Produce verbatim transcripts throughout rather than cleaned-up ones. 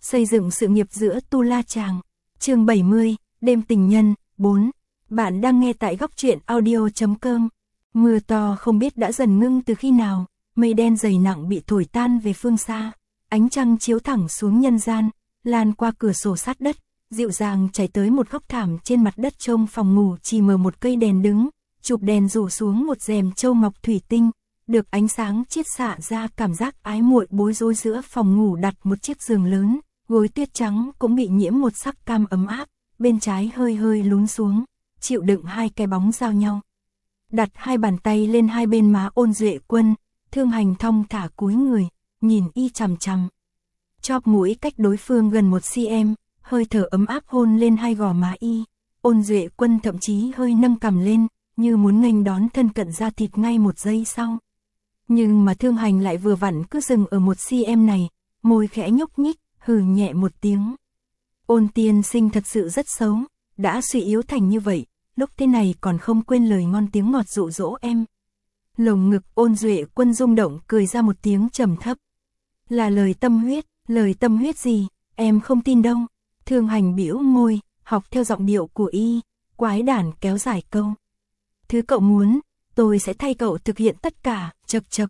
xây dựng sự nghiệp giữa Tu La Chàng. Chương bảy mươi, đêm tình nhân, bốn. Bạn đang nghe tại góc truyện audio chấm com. Mưa to không biết đã dần ngưng từ khi nào, mây đen dày nặng bị thổi tan về phương xa, ánh trăng chiếu thẳng xuống nhân gian, lan qua cửa sổ sát đất, dịu dàng chảy tới một góc thảm trên mặt đất. Trong phòng ngủ chỉ mở một cây đèn đứng, chụp đèn rủ xuống một rèm châu ngọc thủy tinh, được ánh sáng chiết xạ ra cảm giác ái muội bối rối. Giữa phòng ngủ đặt một chiếc giường lớn, gối tuyết trắng cũng bị nhiễm một sắc cam ấm áp, bên trái hơi hơi lún xuống, chịu đựng hai cái bóng giao nhau. Đặt hai bàn tay lên hai bên má Ôn Duệ Quân, Thương Hành thong thả cúi người, nhìn y chằm chằm. Chóp mũi cách đối phương gần một xăng-ti-mét, hơi thở ấm áp hôn lên hai gò má y. Ôn Duệ Quân thậm chí hơi nâng cằm lên, như muốn nghênh đón thân cận da thịt ngay một giây sau. Nhưng mà Thương Hành lại vừa vặn cứ dừng ở một xăng-ti-mét này, môi khẽ nhúc nhích, hừ nhẹ một tiếng. Ôn tiên sinh thật sự rất xấu, đã suy yếu thành như vậy, lúc thế này còn không quên lời ngon tiếng ngọt dụ dỗ em. Lồng ngực Ôn Duệ Quân rung động, cười ra một tiếng trầm thấp. Là lời tâm huyết, lời tâm huyết gì, em không tin đâu. Thương Hành bĩu môi, học theo giọng điệu của y, quái đản kéo dài câu. Thứ cậu muốn, tôi sẽ thay cậu thực hiện tất cả, chậc chậc.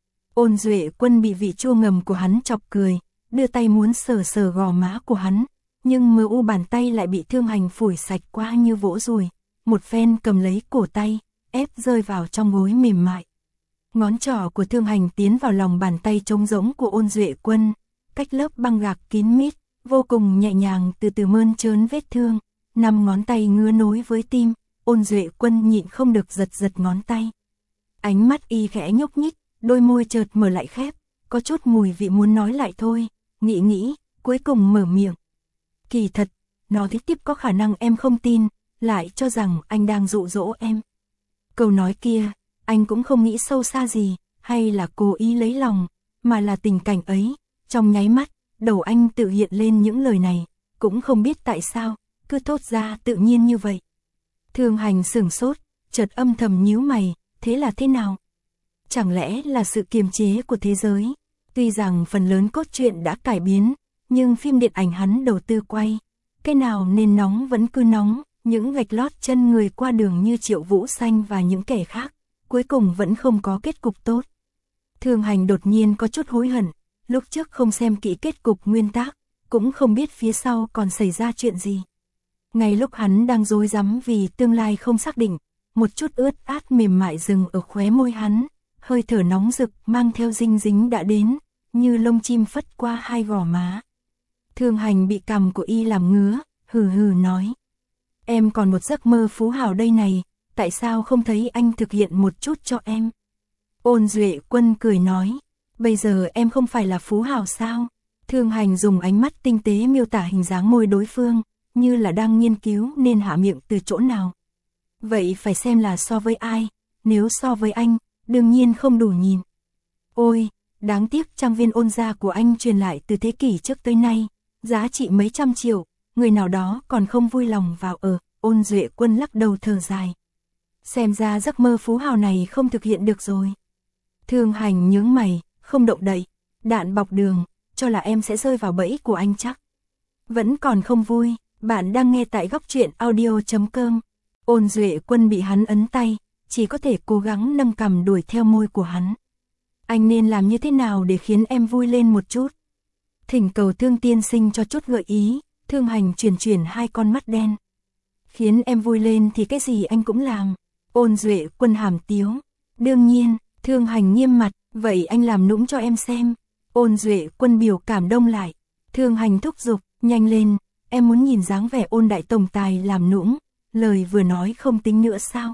Ôn Duệ Quân bị vị chua ngầm của hắn chọc cười, đưa tay muốn sờ sờ gò má của hắn, nhưng mờ u bàn tay lại bị Thương Hành phủi sạch qua như vỗ ruồi, một phen cầm lấy cổ tay, ép rơi vào trong gối mềm mại. Ngón trỏ của Thương Hành tiến vào lòng bàn tay trống rỗng của Ôn Duệ Quân, cách lớp băng gạc kín mít, vô cùng nhẹ nhàng từ từ mơn trớn vết thương, năm ngón tay ngứa nối với tim. Ôn Duệ Quân nhịn không được giật giật ngón tay. Ánh mắt y khẽ nhúc nhích, đôi môi chợt mở lại khép, có chút mùi vị muốn nói lại thôi, nghĩ nghĩ, cuối cùng mở miệng. Kỳ thật, nói tiếp có khả năng em không tin, lại cho rằng anh đang dụ dỗ em. Câu nói kia, anh cũng không nghĩ sâu xa gì, hay là cố ý lấy lòng, mà là tình cảnh ấy, trong nháy mắt, đầu anh tự hiện lên những lời này, cũng không biết tại sao, cứ thốt ra tự nhiên như vậy. Thương Hành sửng sốt, chợt âm thầm nhíu mày, thế là thế nào? Chẳng lẽ là sự kiềm chế của thế giới? Tuy rằng phần lớn cốt truyện đã cải biến, nhưng phim điện ảnh hắn đầu tư quay, cái nào nên nóng vẫn cứ nóng, những gạch lót chân người qua đường như Triệu Vũ Xanh và những kẻ khác, cuối cùng vẫn không có kết cục tốt. Thương Hành đột nhiên có chút hối hận, lúc trước không xem kỹ kết cục nguyên tác, cũng không biết phía sau còn xảy ra chuyện gì. Ngay lúc hắn đang rối rắm vì tương lai không xác định, một chút ướt át mềm mại dừng ở khóe môi hắn, hơi thở nóng rực mang theo dinh dính đã đến, như lông chim phất qua hai gò má. Thương Hành bị cằm của y làm ngứa, hừ hừ nói. Em còn một giấc mơ phú hào đây này, tại sao không thấy anh thực hiện một chút cho em? Ôn Duệ Quân cười nói, bây giờ em không phải là phú hào sao? Thương Hành dùng ánh mắt tinh tế miêu tả hình dáng môi đối phương, như là đang nghiên cứu nên hạ miệng từ chỗ nào. Vậy phải xem là so với ai, nếu so với anh, đương nhiên không đủ nhìn. Ôi, đáng tiếc trang viên Ôn gia của anh truyền lại từ thế kỷ trước tới nay, giá trị mấy trăm triệu, người nào đó còn không vui lòng vào ở. Ôn Duệ Quân lắc đầu thở dài. Xem ra giấc mơ phú hào này không thực hiện được rồi. Thương Hành nhướng mày, không động đậy, đạn bọc đường, cho là em sẽ rơi vào bẫy của anh chắc. Vẫn còn không vui. Bạn đang nghe tại góc truyện audio chấm com. Ôn Duệ Quân bị hắn ấn tay, chỉ có thể cố gắng nâng cằm đuổi theo môi của hắn. Anh nên làm như thế nào để khiến em vui lên một chút? Thỉnh cầu Thương tiên sinh cho chút gợi ý. Thương Hành chuyển chuyển hai con mắt đen. Khiến em vui lên thì cái gì anh cũng làm. Ôn Duệ Quân hàm tiếu. Đương nhiên. Thương Hành nghiêm mặt, vậy anh làm nũng cho em xem. Ôn Duệ Quân biểu cảm đông lại. Thương Hành thúc giục, nhanh lên. Em muốn nhìn dáng vẻ Ôn đại tổng tài làm nũng, lời vừa nói không tính nữa sao?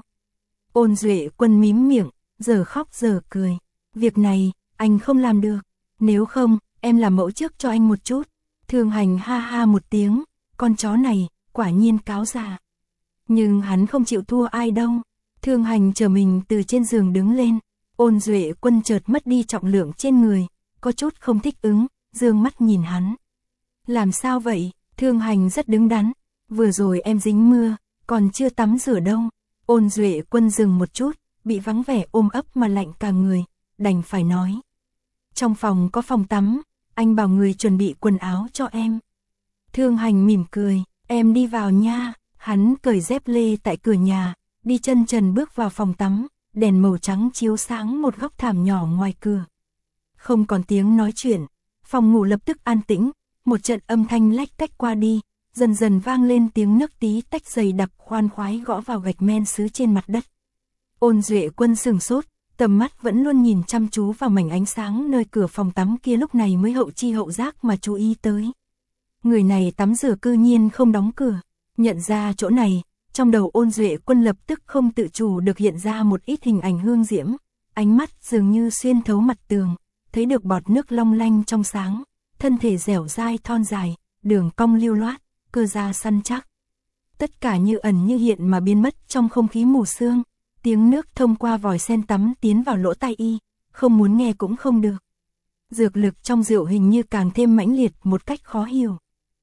Ôn Duệ Quân mím miệng, giờ khóc giờ cười. Việc này, anh không làm được. Nếu không, em làm mẫu trước cho anh một chút. Thương Hành ha ha một tiếng, con chó này, quả nhiên cáo già. Nhưng hắn không chịu thua ai đâu. Thương Hành chờ mình từ trên giường đứng lên. Ôn Duệ Quân chợt mất đi trọng lượng trên người, có chút không thích ứng, dương mắt nhìn hắn. Làm sao vậy? Thương Hành rất đứng đắn, vừa rồi em dính mưa, còn chưa tắm rửa đâu. Ôn Duệ Quân dừng một chút, bị vắng vẻ ôm ấp mà lạnh cả người, đành phải nói. Trong phòng có phòng tắm, anh anh bảo người chuẩn bị quần áo cho em. Thương Hành mỉm cười, em đi vào nha. Hắn cởi dép lê tại cửa nhà, đi chân trần bước vào phòng tắm, đèn màu trắng chiếu sáng một góc thảm nhỏ ngoài cửa. Không còn tiếng nói chuyện, phòng ngủ lập tức an tĩnh, một trận âm thanh lách cách qua đi, dần dần vang lên tiếng nước tí tách dày đặc khoan khoái gõ vào gạch men sứ trên mặt đất. Ôn Duệ Quân sửng sốt, tầm mắt vẫn luôn nhìn chăm chú vào mảnh ánh sáng nơi cửa phòng tắm kia, lúc này mới hậu chi hậu giác mà chú ý tới. Người này tắm rửa cư nhiên không đóng cửa. Nhận ra chỗ này, trong đầu Ôn Duệ Quân lập tức không tự chủ được hiện ra một ít hình ảnh hương diễm, ánh mắt dường như xuyên thấu mặt tường, thấy được bọt nước long lanh trong sáng, thân thể dẻo dai thon dài, đường cong lưu loát, cơ da săn chắc. Tất cả như ẩn như hiện mà biến mất trong không khí mù sương, tiếng nước thông qua vòi sen tắm tiến vào lỗ tai y, không muốn nghe cũng không được. Dược lực trong rượu hình như càng thêm mãnh liệt một cách khó hiểu.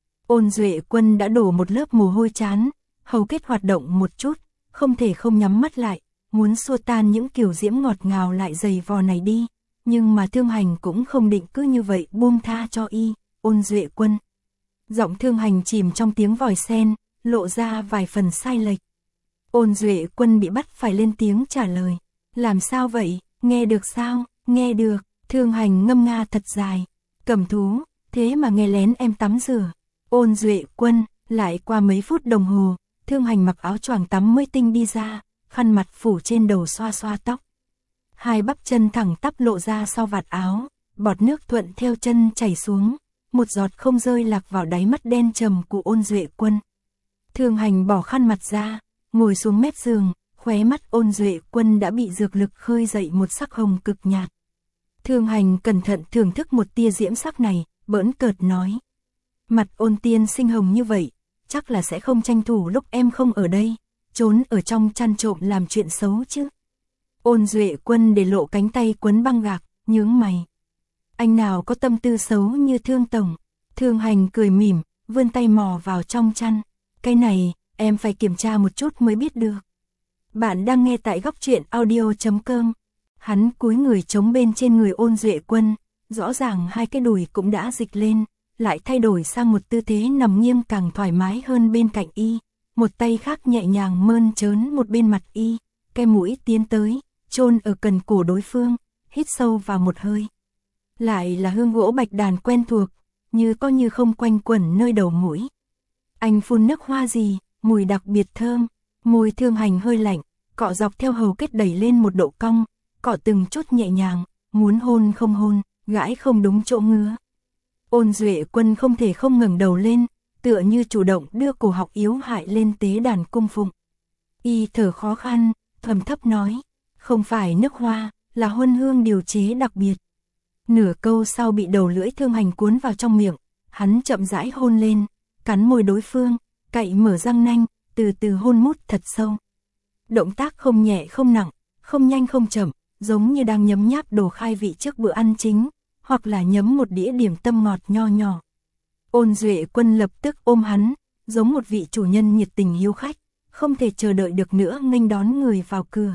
Ôn Duệ Quân đã đổ một lớp mồ hôi chán, hầu kết hoạt động một chút, không thể không nhắm mắt lại, muốn xua tan những kiểu diễm ngọt ngào lại dày vò này đi, nhưng mà Thương Hành cũng không định cứ như vậy buông tha cho y. Ôn Duệ Quân. Giọng Thương Hành chìm trong tiếng vòi sen, lộ ra vài phần sai lệch. Ôn Duệ Quân bị bắt phải lên tiếng trả lời. Làm sao vậy, nghe được sao, nghe được. Thương Hành ngâm nga thật dài. Cầm thú, thế mà nghe lén em tắm rửa. Ôn Duệ Quân. Lại qua mấy phút đồng hồ, Thương Hành mặc áo choàng tắm mới tinh đi ra, khăn mặt phủ trên đầu xoa xoa tóc. Hai bắp chân thẳng tắp lộ ra sau vạt áo, bọt nước thuận theo chân chảy xuống, một giọt không rơi lạc vào đáy mắt đen trầm của Ôn Duệ Quân. Thương Hành bỏ khăn mặt ra, ngồi xuống mép giường, khóe mắt Ôn Duệ Quân đã bị dược lực khơi dậy một sắc hồng cực nhạt. Thương Hành cẩn thận thưởng thức một tia diễm sắc này, bỡn cợt nói. Mặt Ôn tiên sinh hồng như vậy, chắc là sẽ không tranh thủ lúc em không ở đây, trốn ở trong chăn trộm làm chuyện xấu chứ. Ôn Duệ Quân để lộ cánh tay quấn băng gạc, nhướng mày. Anh nào có tâm tư xấu như Thương tổng. Thương Hành cười mỉm, vươn tay mò vào trong chăn. Cái này, em phải kiểm tra một chút mới biết được. Bạn đang nghe tại góc truyện audio chấm com. Hắn cúi người chống bên trên người Ôn Duệ Quân, rõ ràng hai cái đùi cũng đã dịch lên, lại thay đổi sang một tư thế nằm nghiêng càng thoải mái hơn bên cạnh y, một tay khác nhẹ nhàng mơn trớn một bên mặt y, cái mũi tiến tới, chôn ở cần cổ đối phương, hít sâu vào một hơi. Lại là hương gỗ bạch đàn quen thuộc, như có như không quanh quẩn nơi đầu mũi. Anh phun nước hoa gì, mùi đặc biệt thơm, môi Thương Hành hơi lạnh, cọ dọc theo hầu kết đẩy lên một độ cong, cọ từng chút nhẹ nhàng, muốn hôn không hôn, gãi không đúng chỗ ngứa. Ôn Duệ Quân không thể không ngẩng đầu lên, tựa như chủ động đưa cổ họng yếu hại lên tế đàn cung phụng. Y thở khó khăn, thầm thấp nói, không phải nước hoa, là huân hương điều chế đặc biệt. Nửa câu sau bị đầu lưỡi Thương Hành cuốn vào trong miệng, hắn chậm rãi hôn lên, cắn môi đối phương, cậy mở răng nanh, từ từ hôn mút thật sâu. Động tác không nhẹ không nặng, không nhanh không chậm, giống như đang nhấm nháp đồ khai vị trước bữa ăn chính, hoặc là nhấm một đĩa điểm tâm ngọt nho nhỏ. Ôn Duệ Quân lập tức ôm hắn, giống một vị chủ nhân nhiệt tình hiếu khách, không thể chờ đợi được nữa nghênh đón người vào cửa.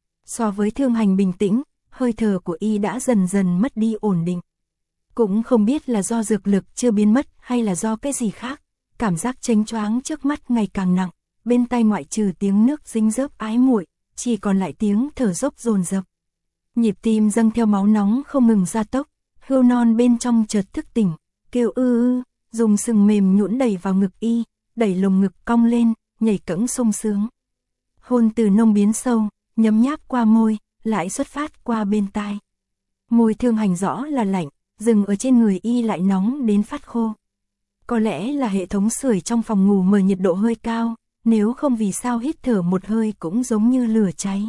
So với Thương Hành bình tĩnh, hơi thở của y đã dần dần mất đi ổn định. Cũng không biết là do dược lực chưa biến mất hay là do cái gì khác, cảm giác chênh choáng trước mắt ngày càng nặng, bên tai ngoại trừ tiếng nước dính dớp ái muội, chỉ còn lại tiếng thở dốc dồn dập. Nhịp tim dâng theo máu nóng không ngừng gia tốc, hươu non bên trong chợt thức tỉnh, kêu ư ư, dùng sừng mềm nhũn đẩy vào ngực y, đẩy lồng ngực cong lên, nhảy cẫng sung sướng. Hôn từ nông biến sâu, nhấm nháp qua môi, lại xuất phát qua bên tai. Môi Thương Hành rõ là lạnh, dừng ở trên người y lại nóng đến phát khô. Có lẽ là hệ thống sưởi trong phòng ngủ mở nhiệt độ hơi cao, nếu không vì sao hít thở một hơi cũng giống như lửa cháy.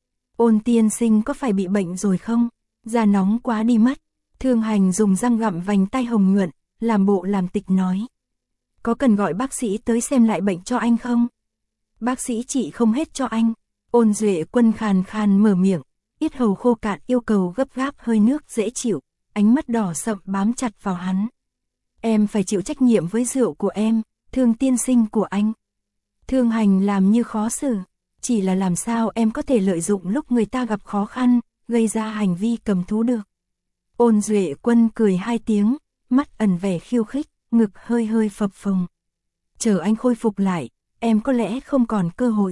Ôn tiên sinh có phải bị bệnh rồi không? Da nóng quá đi mất. Thương Hành dùng răng gặm vành tay hồng nhuận, làm bộ làm tịch nói. Có cần gọi bác sĩ tới xem lại bệnh cho anh không? Bác sĩ trị không hết cho anh. Ôn Duệ Quân khàn khàn mở miệng, yết hầu khô cạn yêu cầu gấp gáp hơi nước dễ chịu, ánh mắt đỏ sậm bám chặt vào hắn. Em phải chịu trách nhiệm với rượu của em, Thương tiên sinh của anh. Thương Hành làm như khó xử, chỉ là làm sao em có thể lợi dụng lúc người ta gặp khó khăn, gây ra hành vi cầm thú được. Ôn Duệ Quân cười hai tiếng, mắt ẩn vẻ khiêu khích, ngực hơi hơi phập phồng. Chờ anh khôi phục lại, em có lẽ không còn cơ hội.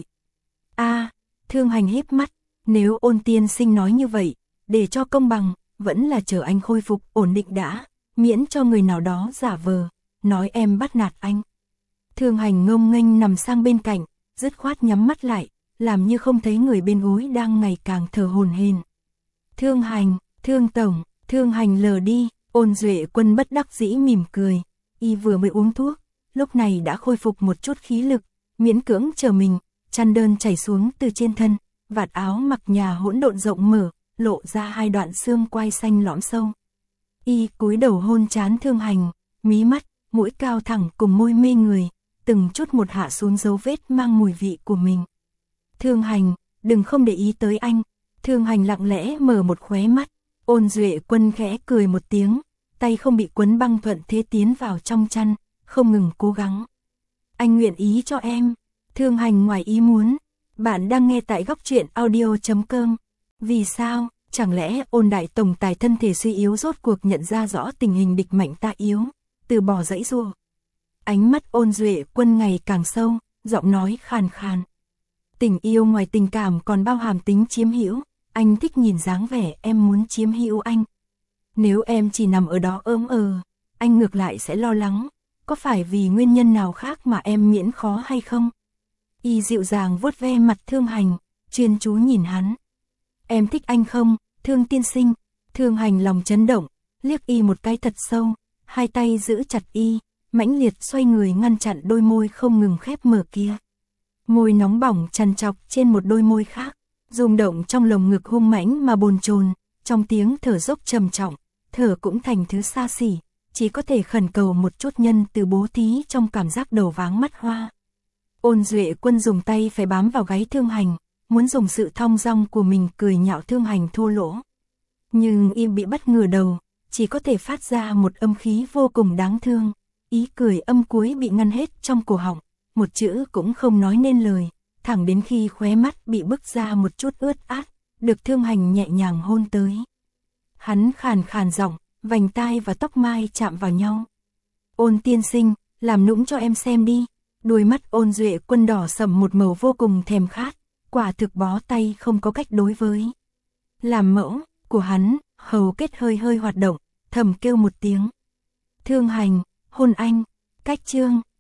A, Thương Hành híp mắt, nếu Ôn tiên sinh nói như vậy, để cho công bằng, vẫn là chờ anh khôi phục ổn định đã, miễn cho người nào đó giả vờ, nói em bắt nạt anh. Thương Hành ngông nghênh nằm sang bên cạnh, dứt khoát nhắm mắt lại, làm như không thấy người bên gối đang ngày càng thở hổn hển. Thương Hành, Thương Tổng, Thương Hành lờ đi, Ôn Duệ Quân bất đắc dĩ mỉm cười, y vừa mới uống thuốc, lúc này đã khôi phục một chút khí lực, miễn cưỡng chờ mình, chăn đơn chảy xuống từ trên thân, vạt áo mặc nhà hỗn độn rộng mở, lộ ra hai đoạn xương quai xanh lõm sâu. Y cúi đầu hôn trán Thương Hành, mí mắt, mũi cao thẳng cùng môi mê người, từng chút một hạ xuống dấu vết mang mùi vị của mình. Thương Hành, đừng không để ý tới anh. Thương Hành lặng lẽ mở một khóe mắt, Ôn Duệ Quân khẽ cười một tiếng, tay không bị quấn băng thuận thế tiến vào trong chăn, không ngừng cố gắng. Anh nguyện ý cho em. Thương Hành ngoài ý muốn. Bạn đang nghe tại góc truyện audio chấm com. Vì sao? Chẳng lẽ Ôn đại tổng tài thân thể suy yếu rốt cuộc nhận ra rõ tình hình địch mạnh ta yếu, từ bỏ dãy giụa. Ánh mắt Ôn Duệ Quân ngày càng sâu, giọng nói khàn khàn. Tình yêu ngoài tình cảm còn bao hàm tính chiếm hữu, anh thích nhìn dáng vẻ em muốn chiếm hữu anh. Nếu em chỉ nằm ở đó ớm ờ, anh ngược lại sẽ lo lắng, có phải vì nguyên nhân nào khác mà em miễn khó hay không? Y dịu dàng vuốt ve mặt Thương Hành, chuyên chú nhìn hắn. Em thích anh không, Thương tiên sinh? Thương Hành lòng chấn động, liếc y một cái thật sâu, hai tay giữ chặt y, mãnh liệt xoay người ngăn chặn đôi môi không ngừng khép mở kia. Môi nóng bỏng trằn trọc trên một đôi môi khác, rung động trong lồng ngực hung mãnh mà bồn chồn, trong tiếng thở dốc trầm trọng, thở cũng thành thứ xa xỉ, chỉ có thể khẩn cầu một chút nhân từ bố thí trong cảm giác đầu váng mắt hoa. Ôn Duệ Quân dùng tay phải bám vào gáy Thương Hành, muốn dùng sự thong dong của mình cười nhạo Thương Hành thô lỗ. Nhưng y bị bắt ngửa đầu, chỉ có thể phát ra một âm khí vô cùng đáng thương, ý cười âm cuối bị ngăn hết trong cổ họng, một chữ cũng không nói nên lời, thẳng đến khi khóe mắt bị bức ra một chút ướt át, được Thương Hành nhẹ nhàng hôn tới. Hắn khàn khàn giọng, vành tai và tóc mai chạm vào nhau. Ôn tiên sinh, làm nũng cho em xem đi. Đôi mắt Ôn Duệ Quân đỏ sẫm một màu vô cùng thèm khát, quả thực bó tay không có cách đối với. Làm mẫu của hắn, hầu kết hơi hơi hoạt động, thầm kêu một tiếng. Thương Hành, hôn anh. Cách chương